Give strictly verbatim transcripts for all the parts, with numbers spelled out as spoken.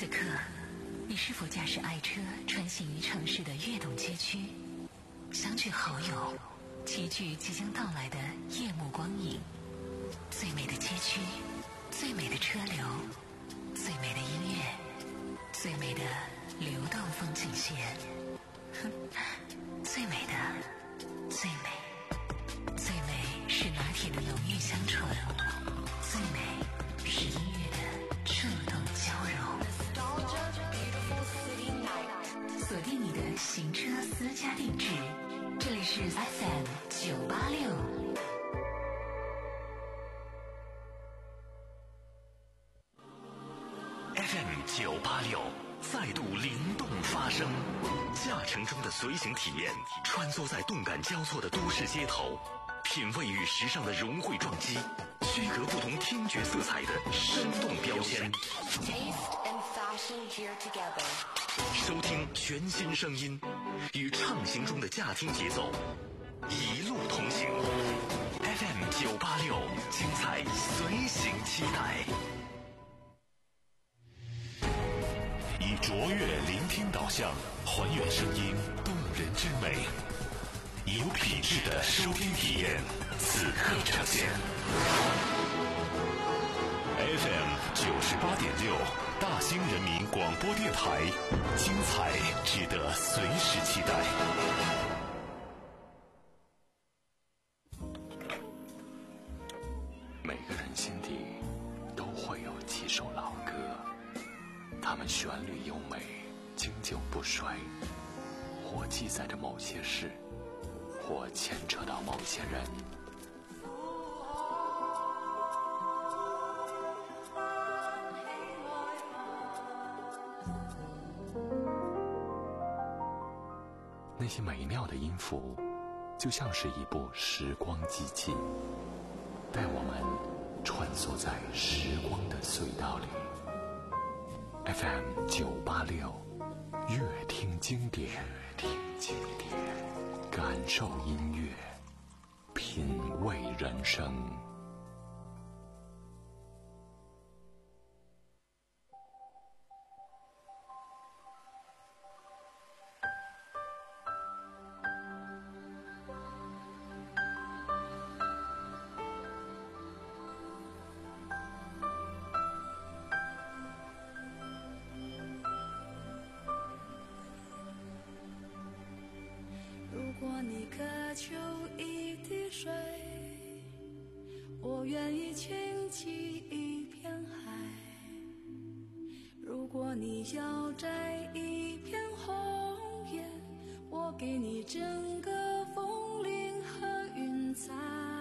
此刻，你是否驾驶爱车穿行于城市的跃动街区，相聚好友，齐聚即将到来的夜幕光影？最美的街区，最美的车流，最美的音乐，最美的流动风景线，最美的，最美，最美是拿铁的浓郁香醇，最美是音乐的触动交融。锁定你的行车私家定制，这里是 F M 九八六。 F M 九八六再度灵动发声，驾乘中的随行体验，穿梭在动感交错的都市街头，品味与时尚的融汇撞击，区隔不同听觉色彩的生动标签。收听全新声音，与畅行中的驾听节奏，一路同行。F M 九八六，精彩随行期待。以卓越聆听导向，还原声音动人之美，以有品质的收听体验，此刻呈现。F M 九十八点六，大兴人民广播电台，精彩值得随时期待。每个人心底都会有几首老歌，它们旋律优美，经久不衰，或记载着某些事，或牵扯到某些人。那些美妙的音符，就像是一部时光机器，带我们穿梭在时光的隧道里。F M 九八六，乐听经典，乐听经典，感受音乐，品味人生。 如果你渴求一滴水，我愿意倾起一片海。如果你要摘一片红叶，我给你整个风铃和云彩。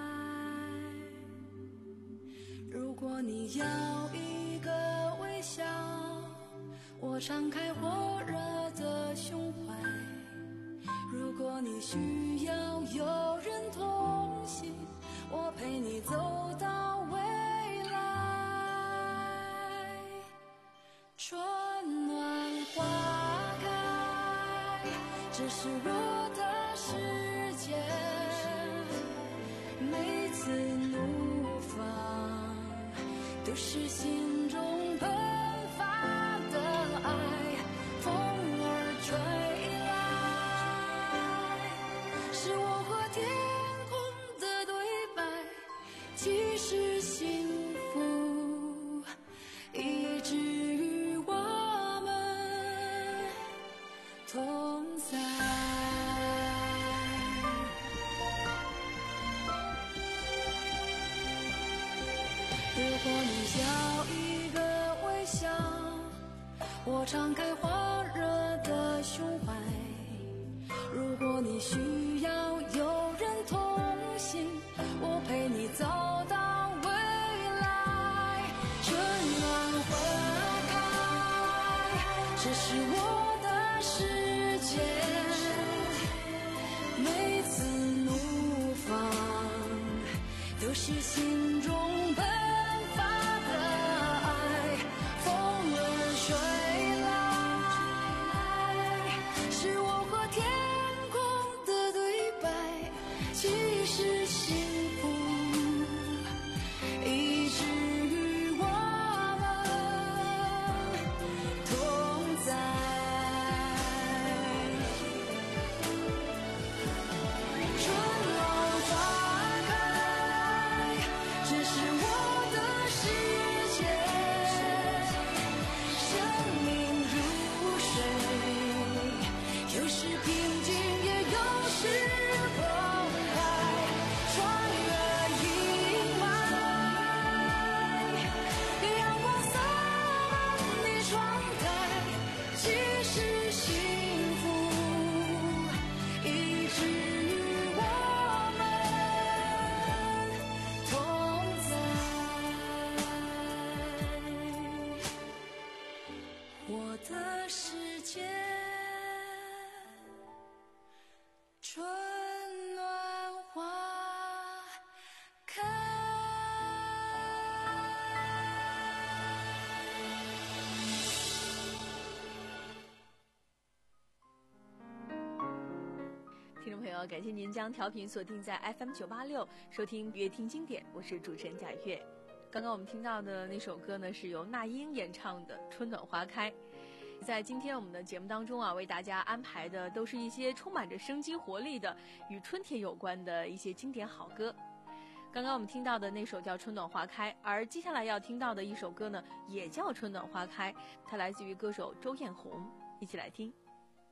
如果你要一个微笑，我敞开火热的胸怀。如果你需要有人同行，我陪你走到未来。春暖花开，这是我的世界，每次怒放都是心中喷发的爱，风儿吹是幸福，以至于我们同在。如果你要一个微笑，我敞开火热的胸怀。如果你需要有人同行，我陪你走到这是我的世界，每次怒放都是心中喷发的爱，风儿吹来，是我和天空的对白，既是幸福，以至于我们同的世界，春暖花开。 听众朋友，感谢您将调频锁定在 F M 九八六，收听乐听经典，我是主持人贾月。刚刚我们听到的那首歌呢，是由那英演唱的《春暖花开》。在今天我们的节目当中啊，为大家安排的都是一些充满着生机活力的与春天有关的一些经典好歌。刚刚我们听到的那首叫《春暖花开》，而接下来要听到的一首歌呢，也叫《春暖花开》，它来自于歌手周艳红，一起来听。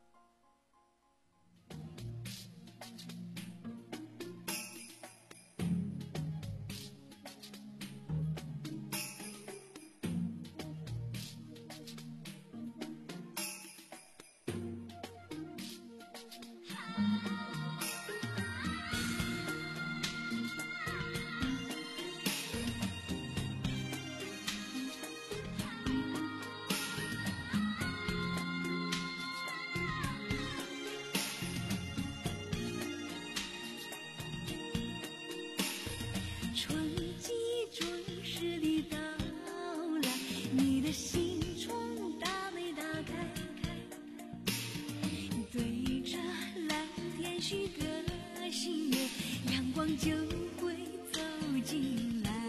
就会走进来，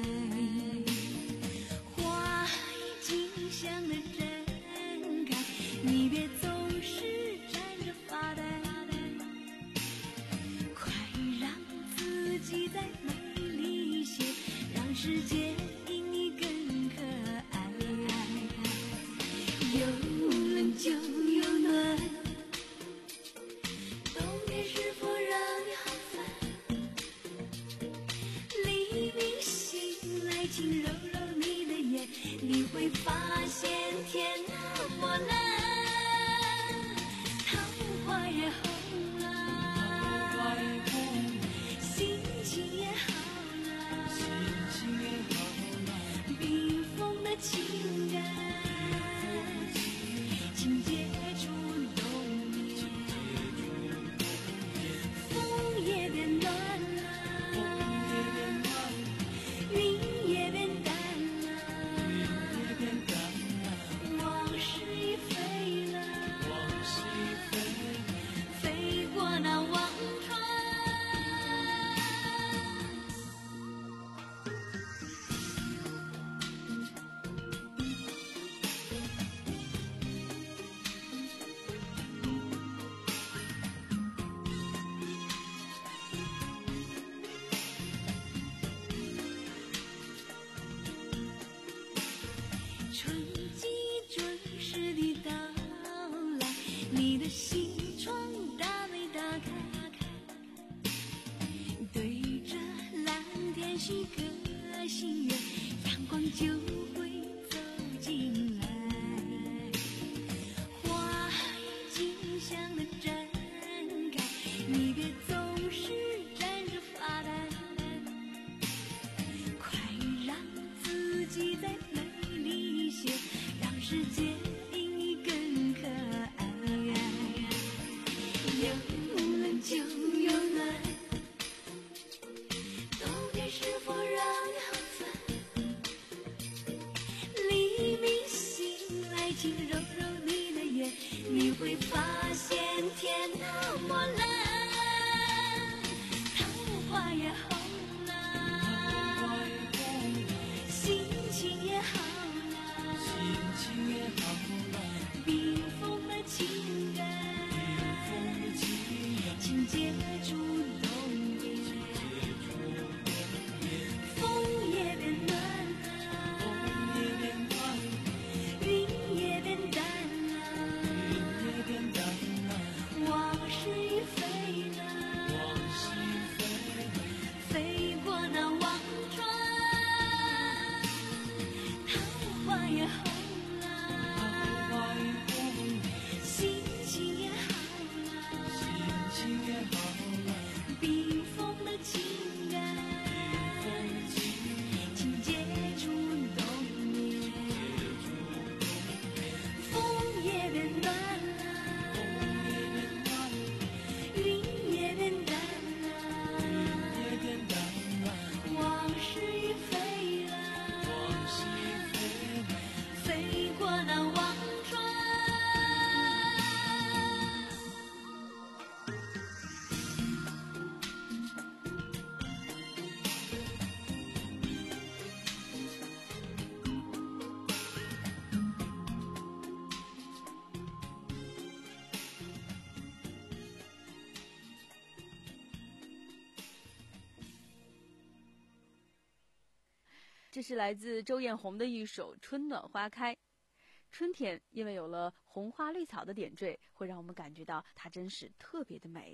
花已经香的绽开，你别总是站着发呆，快让自己再美丽些，让世界因你更可爱。有冷就有暖，冬天是否让你好烦？轻揉揉你的眼，你会发现天那么蓝，桃花也红了，心情也好了，冰封的情感，请接触冬眠，风也变暖了，云也变淡了，往事已飞了，飞过那忘川。春季准时的到来，你的心窗大没打开，对着蓝天许个心愿，阳光就会走进来，花已经香的绽开，你别总是站着发呆，快让自己再美丽些，让世界因你更可爱。有冷就有暖，冬天是否让你好烦？黎明醒来，轻揉揉你的眼，你会发现天那么蓝，桃花也红了，心情也好了，冰封的情感，请接触冬眠，风也变暖了，云也变淡了，往事已飞了，飞过那忘川，桃花也红了， 这是来自周艳红的一首《春暖花开》。春天因为有了红花绿草的点缀，会让我们感觉到它真是特别的美。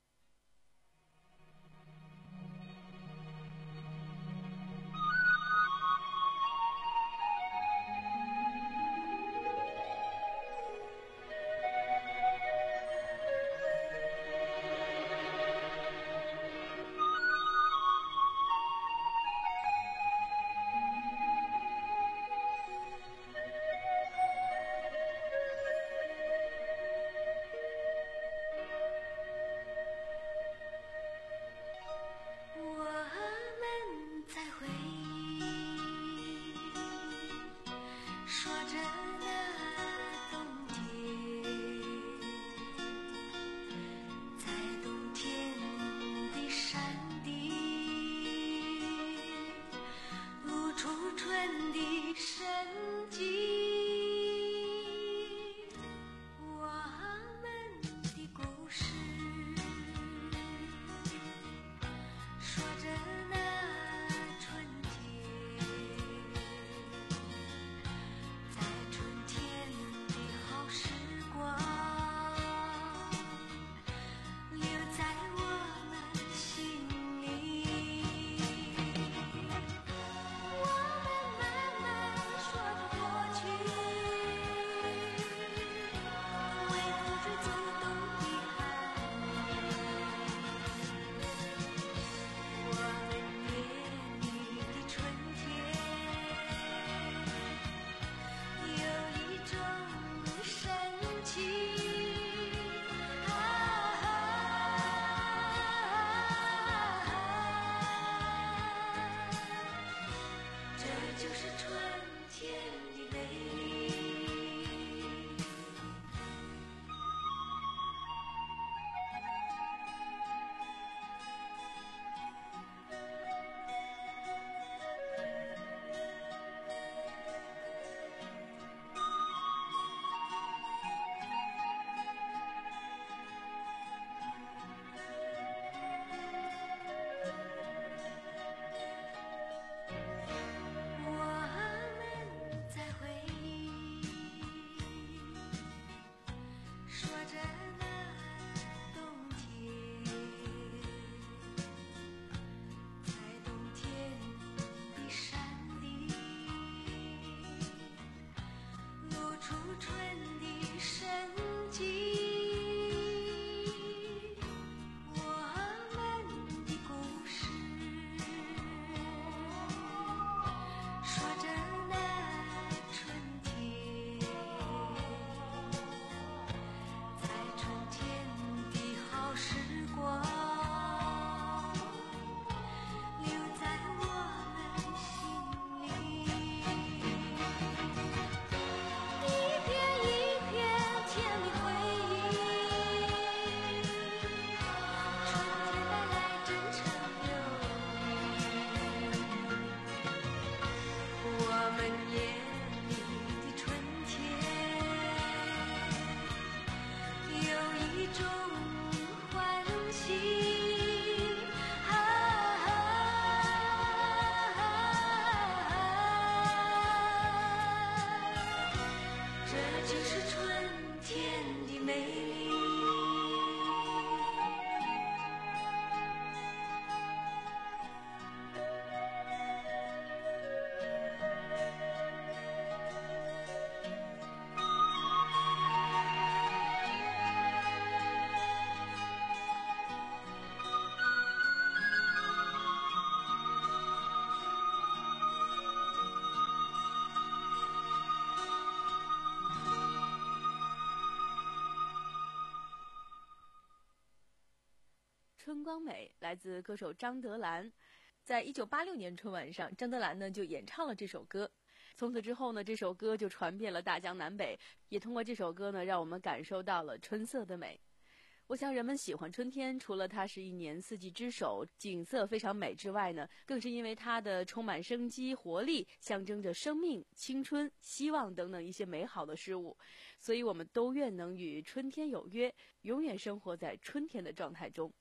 春光美来自歌手张德兰，在一九八六年春晚上，张德兰呢就演唱了这首歌。从此之后呢，这首歌就传遍了大江南北，也通过这首歌呢，让我们感受到了春色的美。我想人们喜欢春天，除了它是一年四季之首，景色非常美之外呢，更是因为它的充满生机活力，象征着生命、青春、希望等等一些美好的事物。所以我们都愿能与春天有约，永远生活在春天的状态中。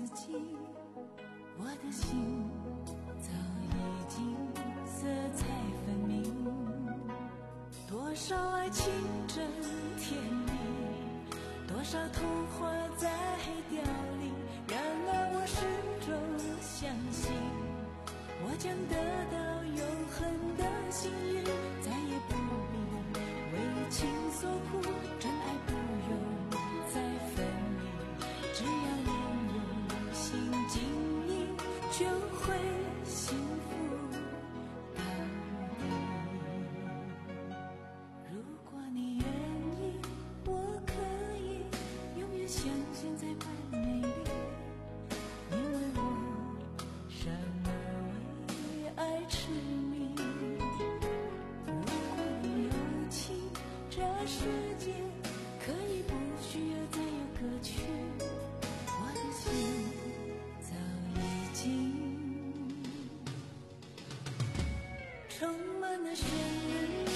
己，我的心早已经色彩分明。多少爱情真甜蜜，多少童话在调里，然而我始终相信，我将得到永恒的幸运，再也不必为情所苦，真爱不用再分离，只要拥有心经营，就会幸福到底。如果你愿意，我可以永远相信在般美丽，因为我生而为爱痴迷。如果你有情，这世界可以不需要再有歌曲，我的心早已经充满了旋律。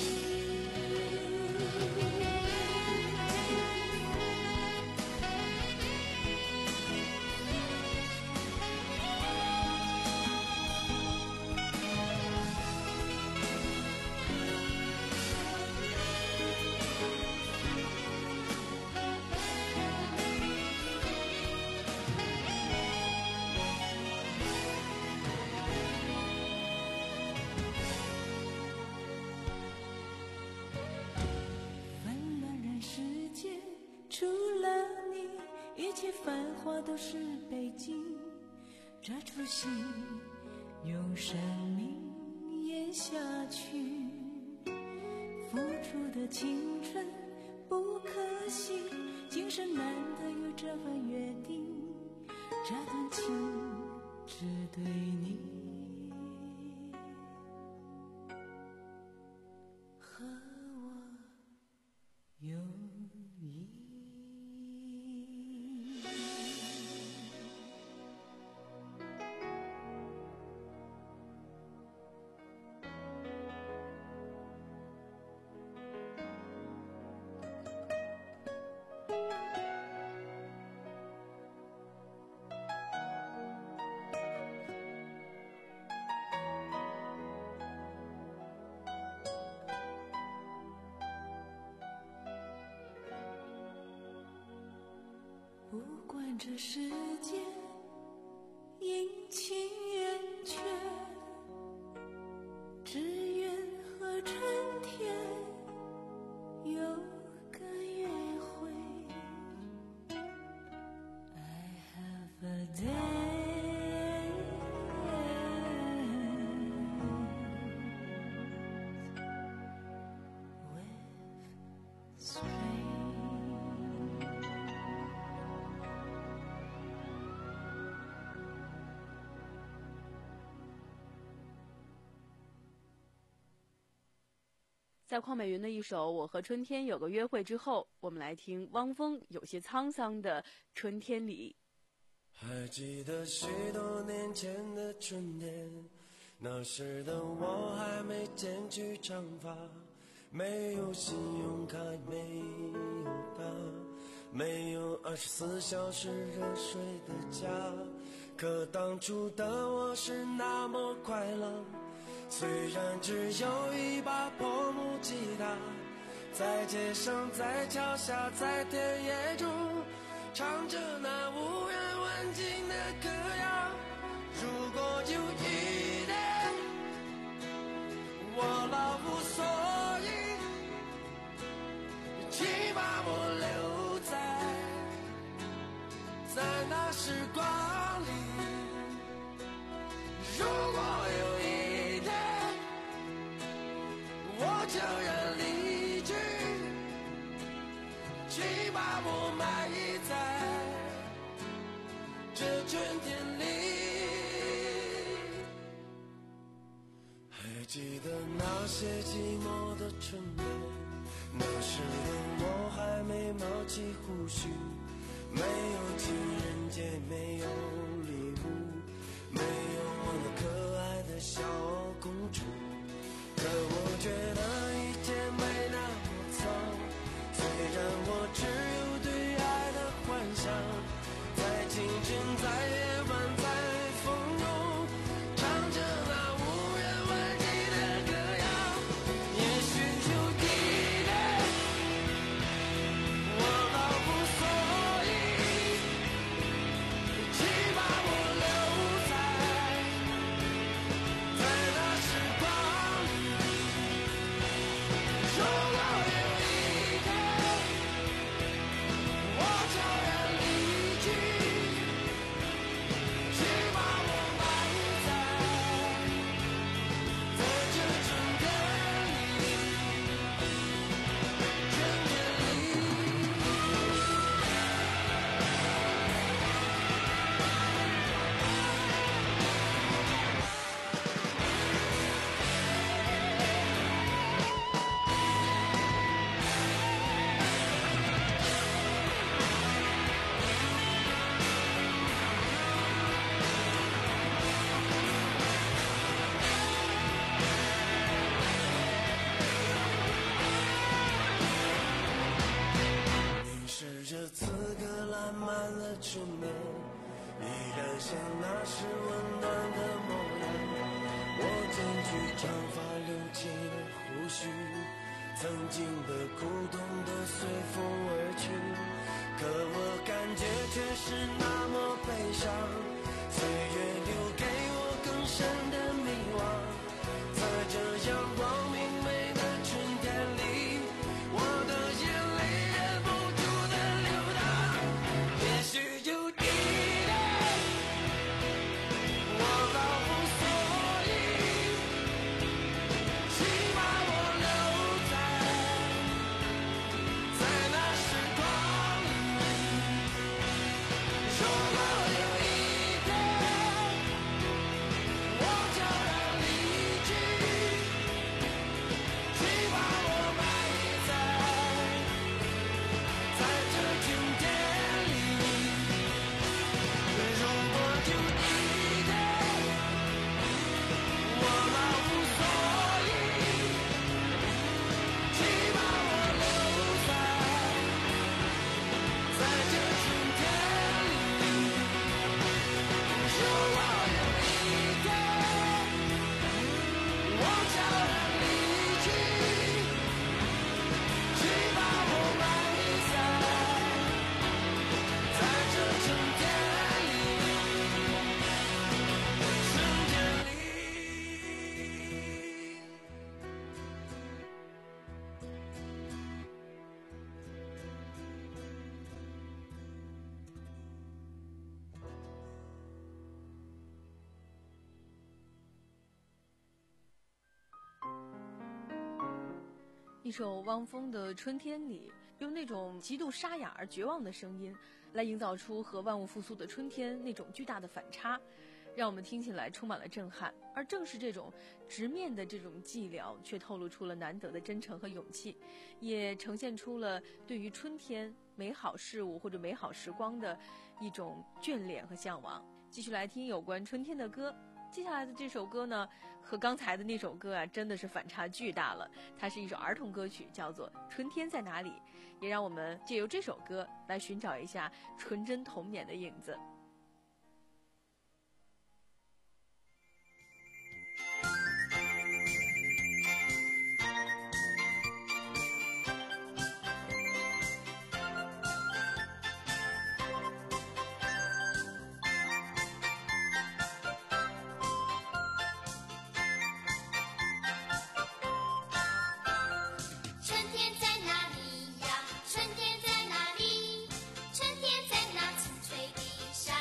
纷乱人世间，除了你，一切繁华都是背景。这出戏用生命演下去，付出的青春不可惜，今生难得有这份约定，这段情只对你和我有意。不管这世界阴晴圆缺，只愿和春天有个约会。 I have a day with spring。 在邝美云的一首《我和春天有个约会》之后，我们来听汪峰有些沧桑的《春天里》。 还记得许多年前的春天，那时的我还没剪去长发，没有信用卡，没有他，没有二十四小时热水的家。可当初的我是那么快乐，虽然只有一把破木吉他，在街上，在桥下，在田野中，唱着那无人问津的歌谣。如果有一天我老无所依，请把我留在在那时光里。如果有一天我悄然离去，请把我埋在这春天里。还记得那些寂寞的春天，那时的我还没冒起胡须，没有情人节，没有礼物，没有我那可爱的小公主。可我觉得一切没那么糟，虽然我只有对爱的幻想，在清晨，在夜春眠，依然像那时温暖的模样。我剪去长发留起了胡须，曾经的苦痛都随风而去，可我感觉却是那么悲伤。岁月留给我更深的迷惘，在这阳光明媚的春天里，我的眼泪忍不住的流淌。也许有一天我老无所依，请把我留在在那时光里。如果有一天我悄然离去，请把我埋在在这春天里。如果有一天我老无所依，请把我留在在这春天里。如果有一天我悄然离去，请把我埋在在这春天里，春天里。 一首汪峰的《春天里》，用那种极度沙哑而绝望的声音，来营造出和万物复苏的春天那种巨大的反差，让我们听起来充满了震撼。而正是这种直面的这种寂寥，却透露出了难得的真诚和勇气，也呈现出了对于春天美好事物或者美好时光的一种眷恋和向往。继续来听有关春天的歌。接下来的这首歌呢，和刚才的那首歌啊，真的是反差巨大了。它是一首儿童歌曲，叫做《春天在哪里》，也让我们借由这首歌来寻找一下纯真童年的影子。 春天在哪里呀？春天在哪里？春天在那青翠的山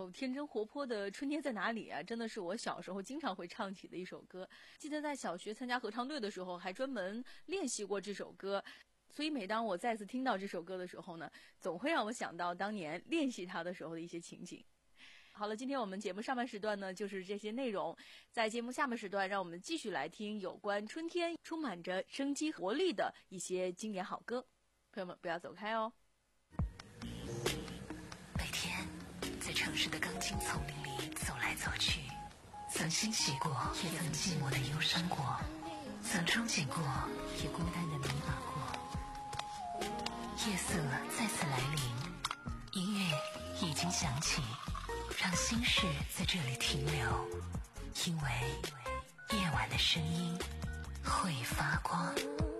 首天真活泼的《春天在哪里》啊，真的是我小时候经常会唱起的一首歌。记得在小学参加合唱队的时候，还专门练习过这首歌。所以每当我再次听到这首歌的时候呢，总会让我想到当年练习它的时候的一些情景。好了，今天我们节目上半时段呢就是这些内容，在节目下半时段让我们继续来听有关春天充满着生机活力的一些经典好歌。朋友们不要走开哦。 每天在城市的钢筋丛林里走来走去，曾欣喜过，也曾寂寞的忧伤过，曾憧憬过，也孤单的迷茫过。夜色再次来临，音乐已经响起，让心事在这里停留，因为夜晚的声音会发光。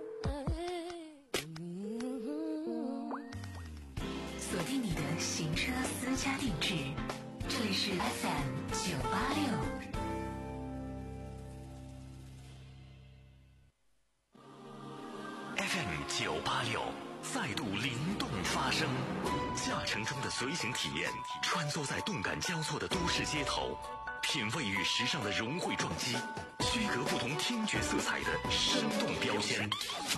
锁定你的行车私家定制，这里是 F M 九八六。 F M 九八六再度灵动发声，驾乘中的随行体验，穿梭在动感交错的都市街头，品味与时尚的融汇撞击，区隔不同听觉色彩的生动标签。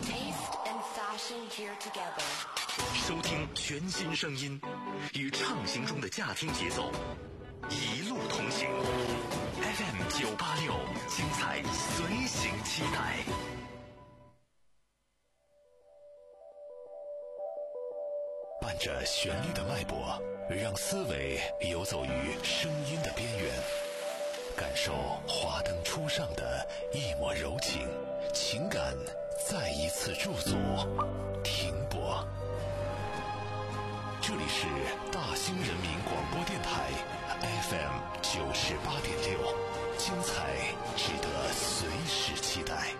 收听全新声音，与畅行中的驾听节奏，一路同行。F M 九八六，精彩随行期待。伴着旋律的脉搏，让思维游走于声音的边缘，感受华灯初上的一抹柔情，情感再一次驻足停泊。这里是大兴人民广播电台 F M 九十八点六，精彩值得随时期待。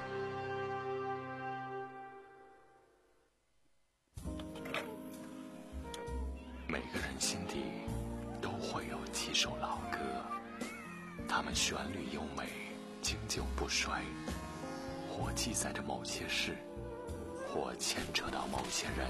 每个人心底都会有几首老歌，它们旋律优美，经久不衰，或记载着某些事，或牵扯到某些人。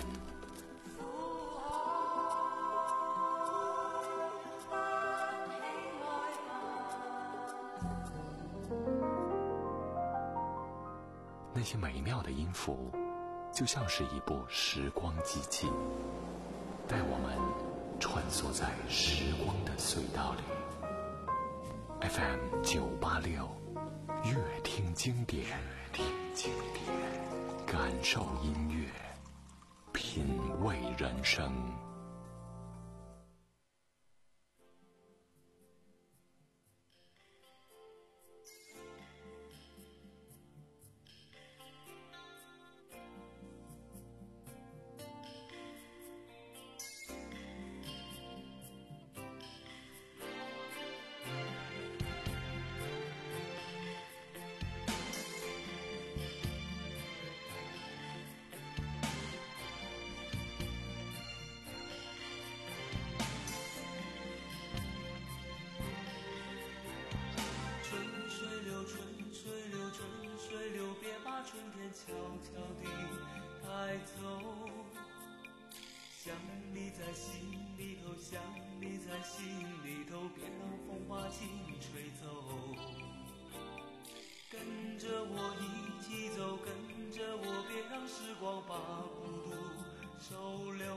那些美妙的音符，就像是一部时光机器，带我们穿梭在时光的隧道里。F M 九八六，乐听经典，听经典，感受音乐，品味人生。 春天悄悄地带走，想你在心里头，想你在心里头，别让风把情吹走。跟着我一起走，跟着我，别让时光把孤独收留。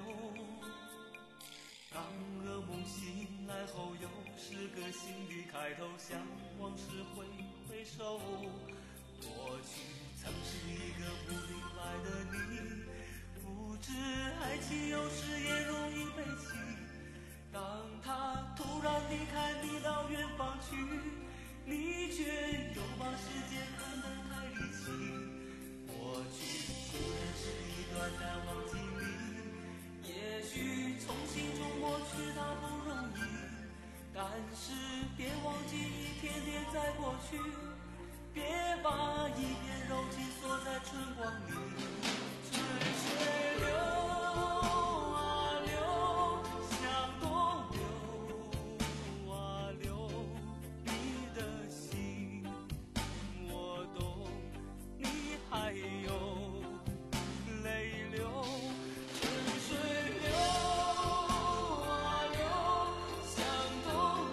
当噩梦醒来后，又是个新的开头，向往事挥挥手。过去曾是一个不明白的你，不知爱情有时也容易悲戚。当他突然离开你到远方去，你却又把世界看得太离奇。过去固然是一段难忘经历，也许从心中抹去它不容易，但是别忘记一天天在过去，别把一片柔情锁在春光里。春水流啊流，像多流啊流，你的心我懂，你还有泪流。春水流啊流，像多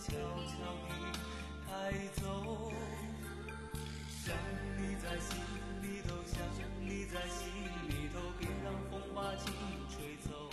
悄悄地带走。想你在心里头，想你在心里头，别让风把情吹走。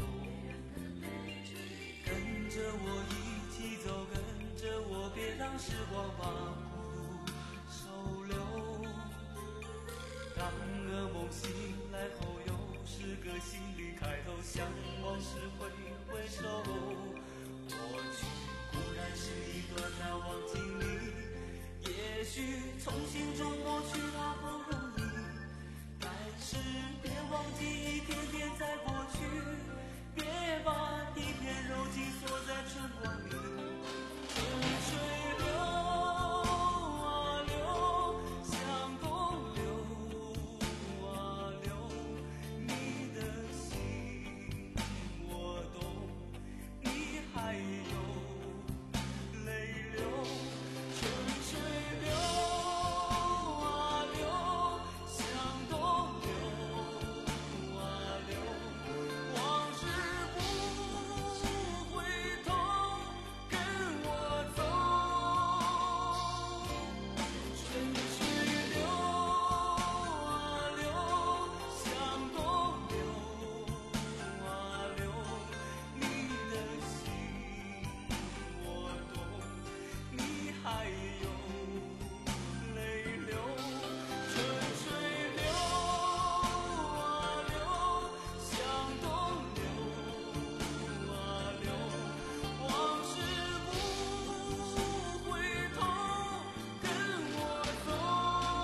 跟着我一起走，跟着我，别让时光把孤独收留。当噩梦醒来后，又是个新的开头，向往事挥挥手。过去固然是一段难忘经历，也许从心中抹去它不容易，但是别忘记一天天在过去，别把一片柔情锁在春光里。春水流啊流，向东流啊流，你的心我懂，你还有泪流。春水流啊流，向东流啊流，往事不回头，跟我走。春水流啊流，向东流啊流，你的心我懂，你还有泪流。春水流啊流，向东流啊流，往事不回头，跟我走。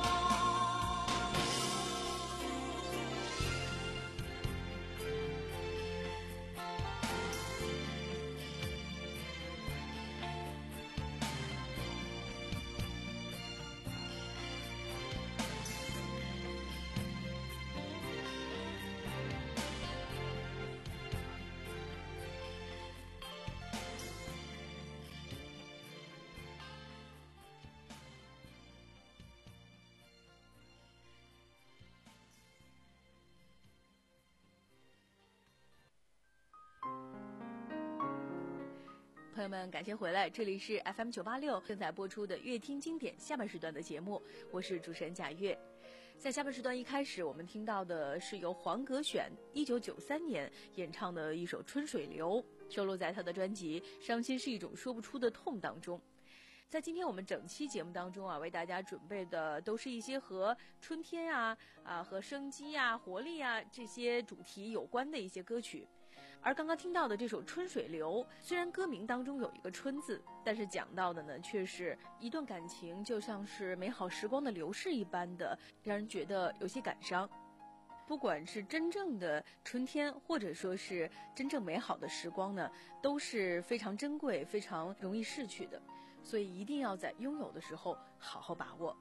朋友们，感谢回来，这里是 F M 九八六正在播出的乐听经典下半时段的节目，我是主持人贾月。在下半时段一开始，我们听到的是由黄格选一九九三年演唱的一首《春水流》，收录在他的专辑《伤心是一种说不出的痛》当中。在今天我们整期节目当中啊，为大家准备的都是一些和春天啊、啊和生机啊、活力啊这些主题有关的一些歌曲。而刚刚听到的这首《春水流》，虽然歌名当中有一个春字，但是讲到的呢，却是一段感情就像是美好时光的流逝一般的，让人觉得有些感伤。不管是真正的春天，或者说是真正美好的时光呢，都是非常珍贵、非常容易逝去的，所以一定要在拥有的时候好好把握。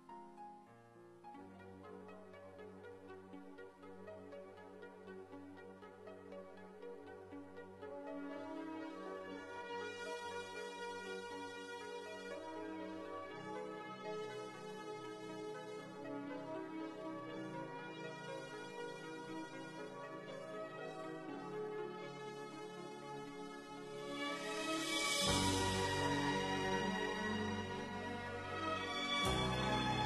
春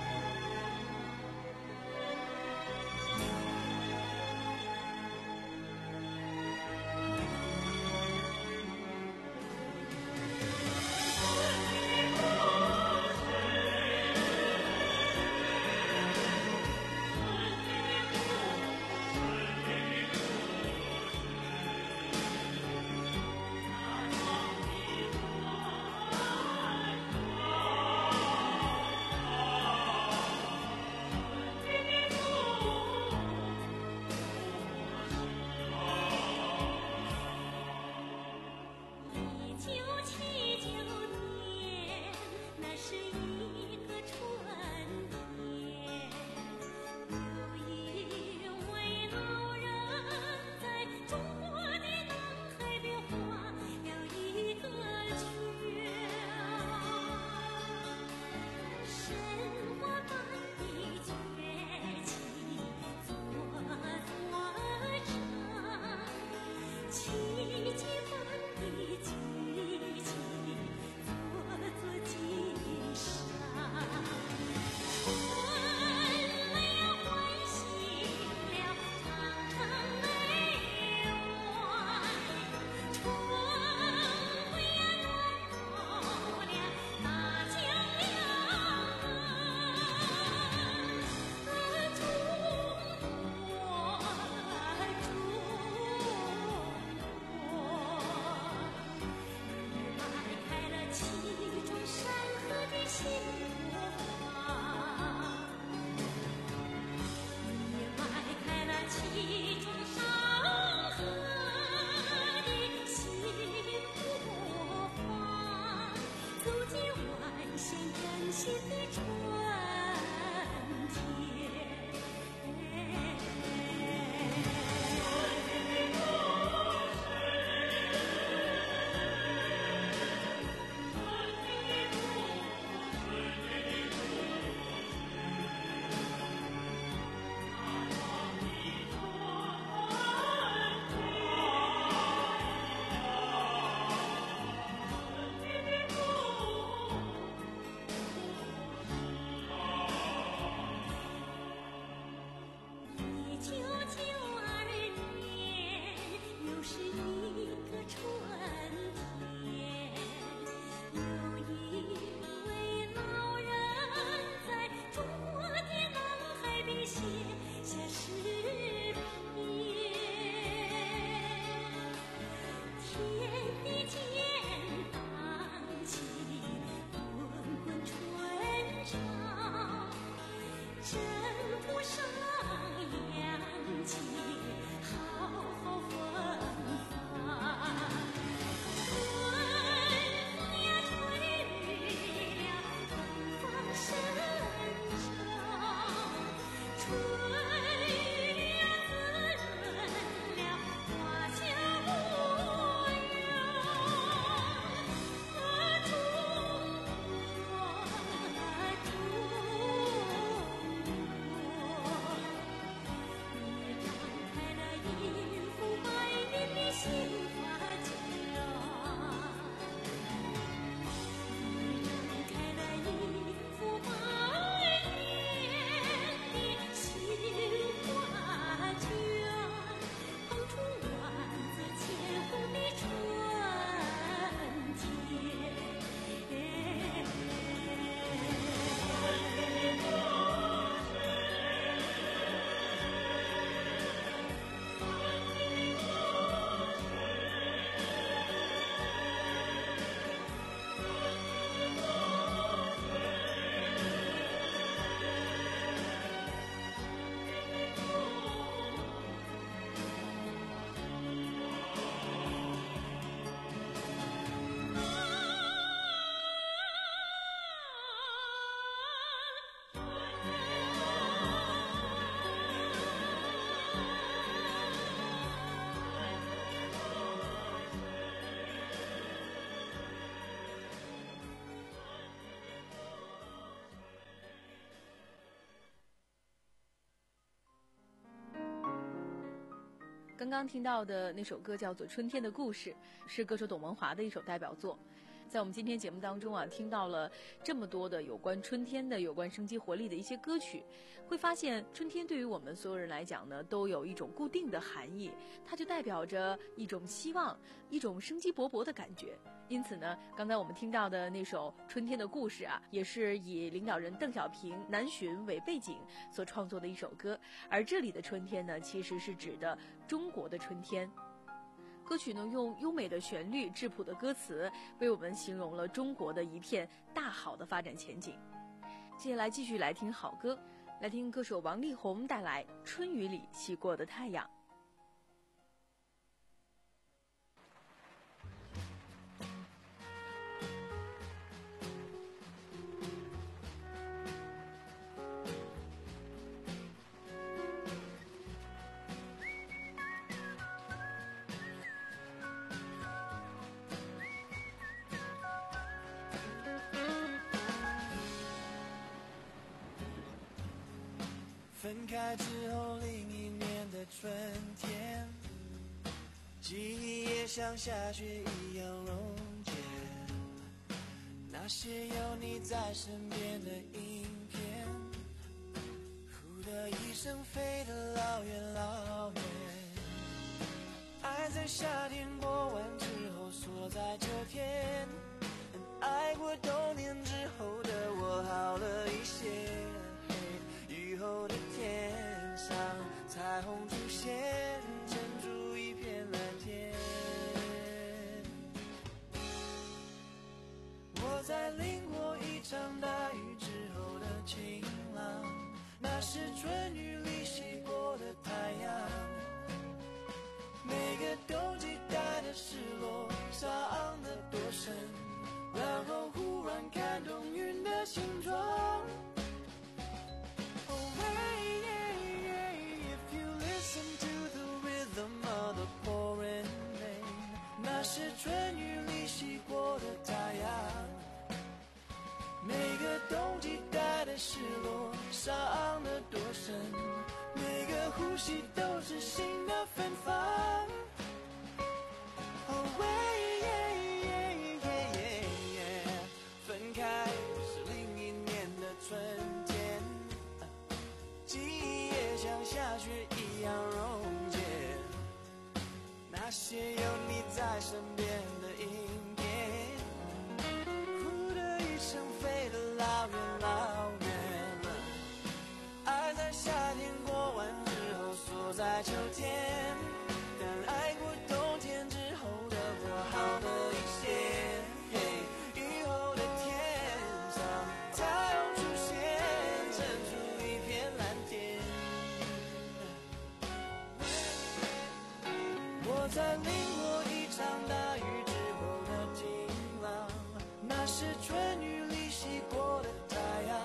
刚刚听到的那首歌叫做《春天的故事》，是歌手董文华的一首代表作。在我们今天节目当中啊，听到了这么多的有关春天的、有关生机活力的一些歌曲，会发现春天对于我们所有人来讲呢，都有一种固定的含义，它就代表着一种希望，一种生机勃勃的感觉。因此呢，刚才我们听到的那首《春天的故事》啊，也是以领导人邓小平南巡为背景所创作的一首歌。而这里的春天呢，其实是指的中国的春天。歌曲呢，用优美的旋律、质朴的歌词，为我们形容了中国的一片大好的发展前景。接下来继续来听好歌，来听歌手王力宏带来《春雨里洗过的太阳》。 分开之后另一年的春天，记忆也像下雪一样溶解，那些有你在身边的影片，呼的一声飞得老远老远，爱在夏天过完之后锁在秋天，爱过冬年之后的我好了一些，雨后的天上彩虹出现，撑出一片蓝天。我在淋过一场大雨之后的晴朗，那是春雨里洗过的太阳，每个冬季带的失落伤得多深，然后忽然感动形状。Oh, hey, yeah, yeah, if you listen to the rhythm of the pouring rain， 那是春雨里洗过的太阳。每个冬季带的失落，伤得多深，每个呼吸都是新的芬芳。Oh, yeah, yeah, yeah, yeah, yeah， 分开是另一年的春天，记忆也像下雪一样溶解，那些有你在身边的阴天，呼的一声飞得老远老远了，爱在夏天过完之后锁在秋天，但爱过冬天之后的我好了一些，以后的天上太阳出现，撑出一片蓝天。我在淋过一场大雨之后的晴朗，那是春雨里洗过的太阳。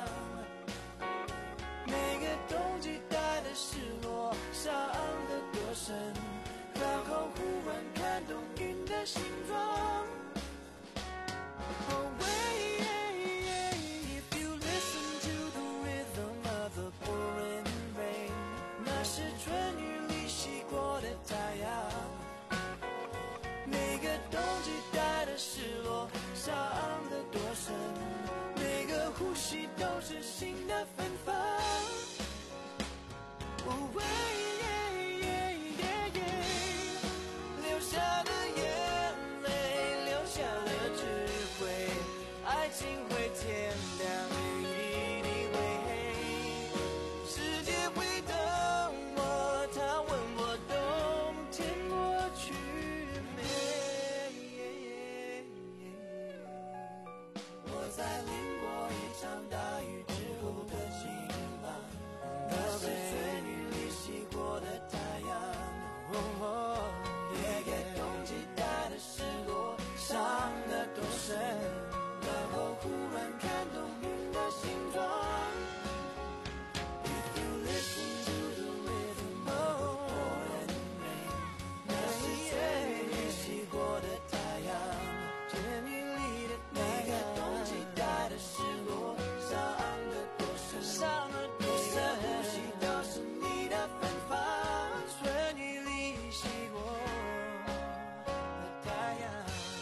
每个冬季带的失落，伤得多深，然后忽然看懂云的形状。Oh, yeah, if you listen to the rhythm of the pouring rain， 那是春雨里洗过的太阳。每个冬季带的失落，伤得多深，每个呼吸都是新的芬芳。Oh, yeah, yeah, yeah, yeah， 流下的眼泪，流下了智慧，爱情会天亮，雨一定会黑，世界会等我，他问我冬天过去没。我在淋过一场大雨之后的晴朗，那是春雨里洗过的太阳。每个冬季带的失落，伤得多深，然后忽然看懂云的形状。If you listen to the rhythm of the pouring rain， 那是春雨里洗过的太阳。春雨里的每个冬季带的失落，伤得多深，伤得多深，呼吸都是你的芬芳。春雨里洗过的太阳。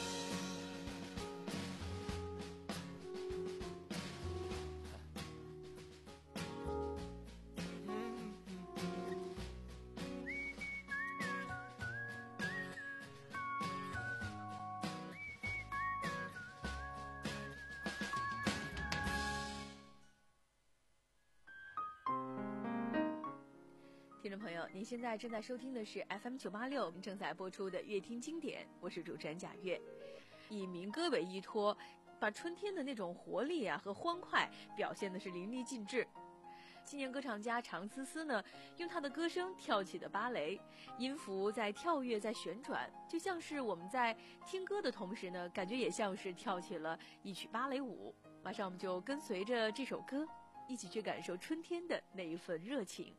听众朋友，您现在正在收听的是 F M 九八六正在播出的乐听经典，我是主持人贾月。以民歌为依托，把春天的那种活力啊和欢快表现的是淋漓尽致。青年歌唱家常思思呢，用她的歌声跳起的芭蕾，音符在跳跃，在旋转，就像是我们在听歌的同时呢，感觉也像是跳起了一曲芭蕾舞。马上我们就跟随着这首歌，一起去感受春天的那一份热情。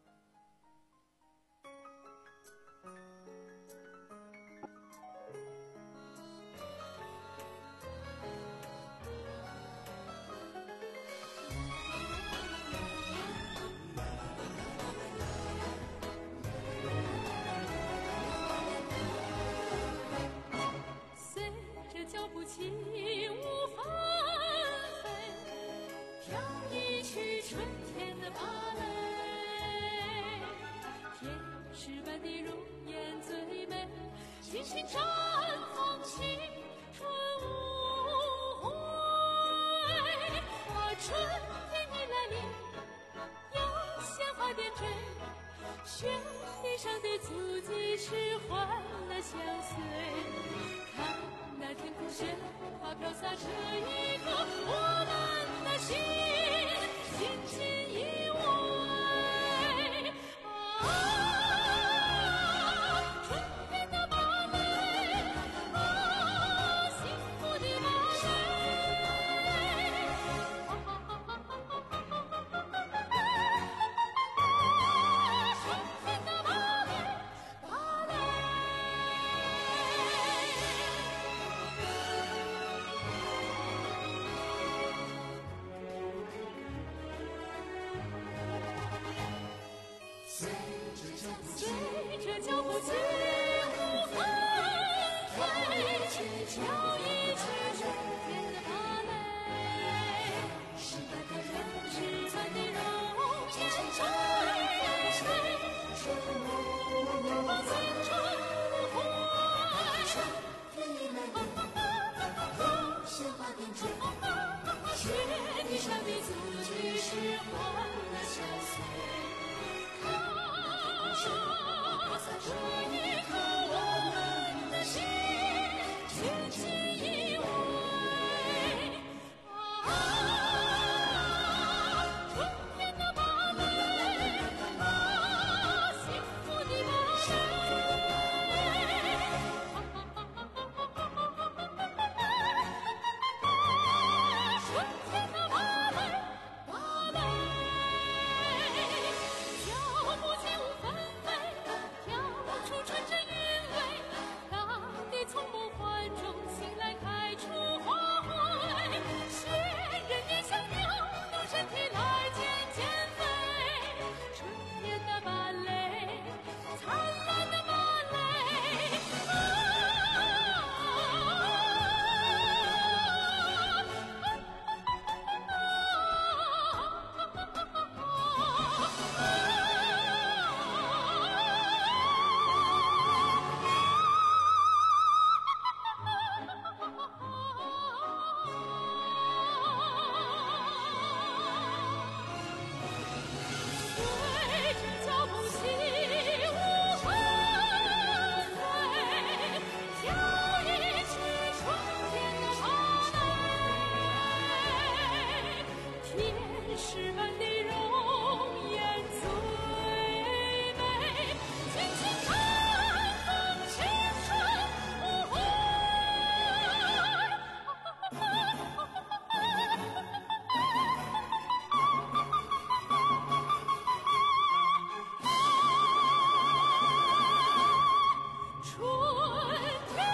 随着脚步去， 随着脚步起舞飞，跳一曲春天的芭蕾， 十八个人， 十三的容颜垂垂，把青春无悔， 天已来临，鲜花点缀， 雪地上的足迹是欢乐相随。这一刻，我们的心举起一挥。啊，春天的芭蕾，啊，幸福的芭蕾，春天的芭蕾，芭蕾，脚步起舞纷飞。出纯真韵味，大地从梦幻中醒来，开出花卉。仙人也想调动身体来渐渐飞。春天的芭蕾，灿烂的芭蕾，随着脚步起舞飞飞，跳一曲春天的芭蕾，天使般的容颜最美，尽情绽放青春无悔。春天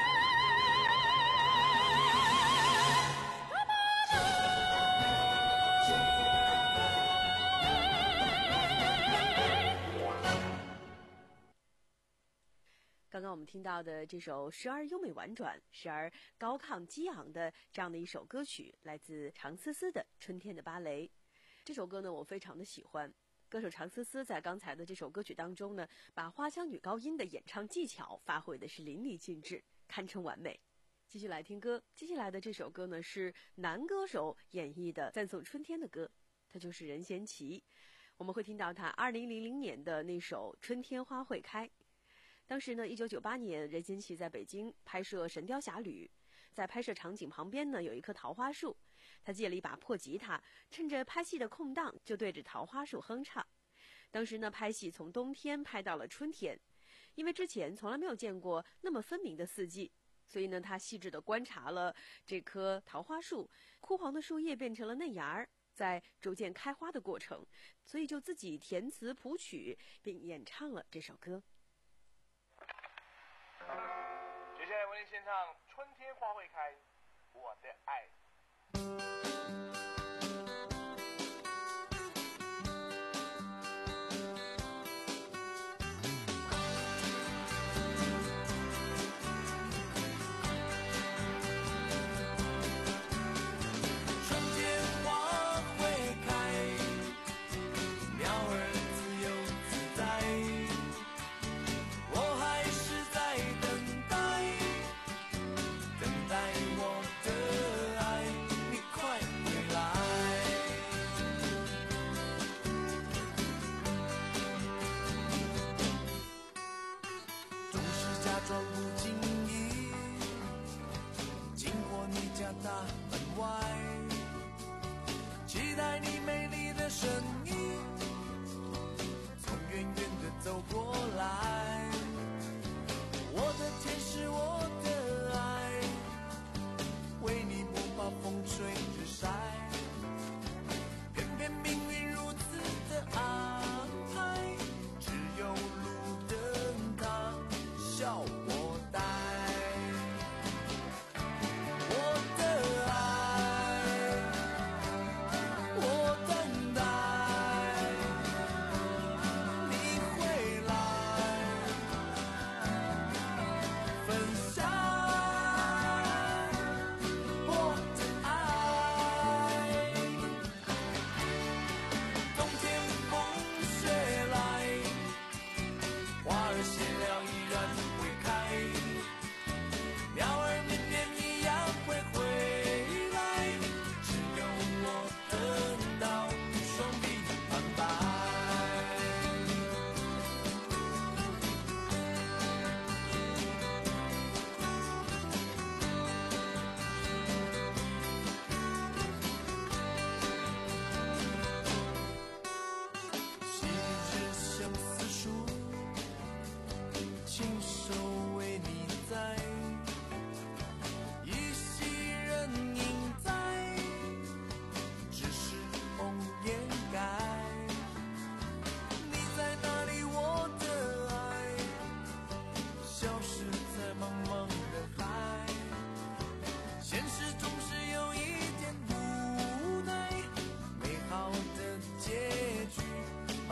刚刚我们听到的这首时而优美婉转，时而高亢激昂的这样的一首歌曲，来自常思思的《春天的芭蕾》。这首歌呢，我非常的喜欢。歌手常思思在刚才的这首歌曲当中呢，把花腔女高音的演唱技巧发挥的是淋漓尽致，堪称完美。继续来听歌，接下来的这首歌呢是男歌手演绎的赞颂春天的歌，他就是任贤齐。我们会听到他二零零零年的那首《春天花会开》。当时呢，一九九八年，任贤齐在北京拍摄《神雕侠侣》，在拍摄场景旁边呢有一棵桃花树，他借了一把破吉他，趁着拍戏的空档就对着桃花树哼唱。当时呢，拍戏从冬天拍到了春天，因为之前从来没有见过那么分明的四季，所以呢，他细致地观察了这棵桃花树，枯黄的树叶变成了嫩芽儿，在逐渐开花的过程，所以就自己填词谱曲，并演唱了这首歌。 接下来为您献唱《春天花会开》，我的爱。 春天花会开，鸟儿自由自在，我还是在等待，等待我的爱，你快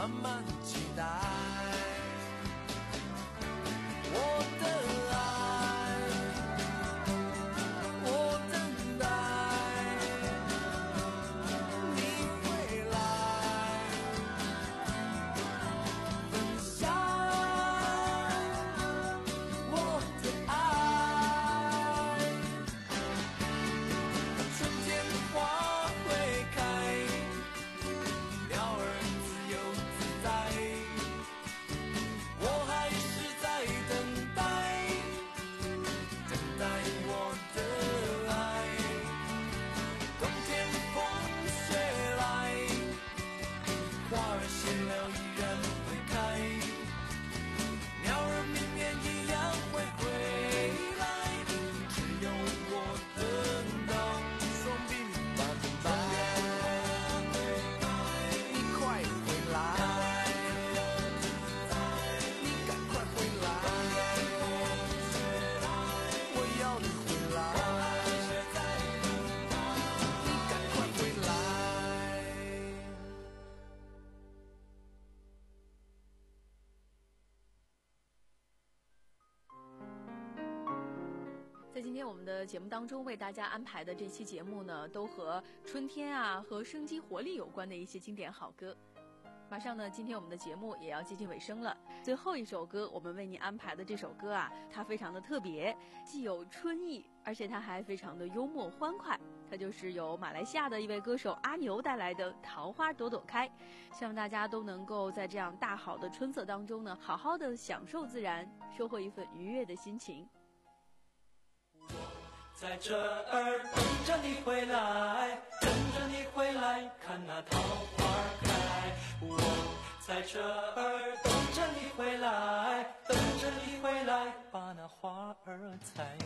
慢慢期待。我的爱，我等待你回来，分享我的爱。春天花会开，鸟儿自由自在，我还是在等待，等待我的爱。冬天风雪来，花儿谢了依然会开，鸟儿明年一样会回来，只有我等到双臂把等待。你快回来，你赶快回来，我要你回来，你赶快回来。 在今天我们的节目当中为大家安排的这期节目呢，都和春天啊和生机活力有关的一些经典好歌。马上呢，今天我们的节目也要接近尾声了。最后一首歌，我们为您安排的这首歌啊，它非常的特别，既有春意，而且它还非常的幽默欢快。它就是由马来西亚的一位歌手阿牛带来的《桃花朵朵开》，希望大家都能够在这样大好的春色当中呢，好好的享受自然，收获一份愉悦的心情。 在这儿等着你回来，等着你回来，看那桃花开。我在这儿等着你回来，等着你回来，把那花儿采。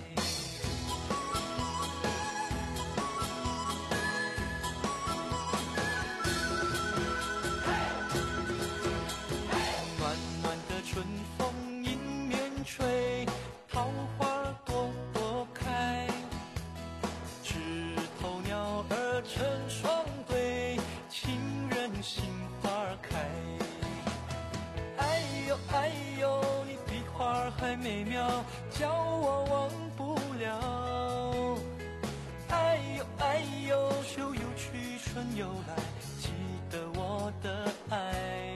暖暖的春风迎面吹，桃花朵朵开，枝头鸟儿成双对，情人心花开。哎呦哎呦，你比花儿还美妙，叫我忘不了。哎呦哎呦，秋又去春又来，记得我的爱。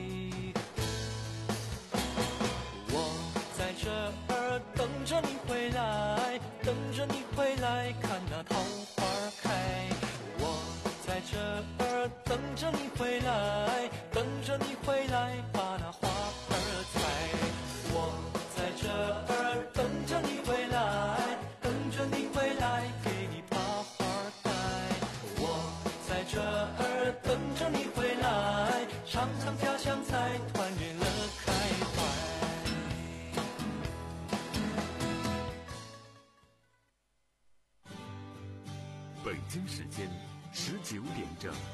在这儿等着你回来，等着你回来，看那桃花开。我在这儿等着你回来，等着你回来，把那花儿采。我在这儿等着你回来，等着你回来，给你把花带。我在这儿等着你回来，尝尝家乡菜，团圆了开怀。 北京时间十九点整。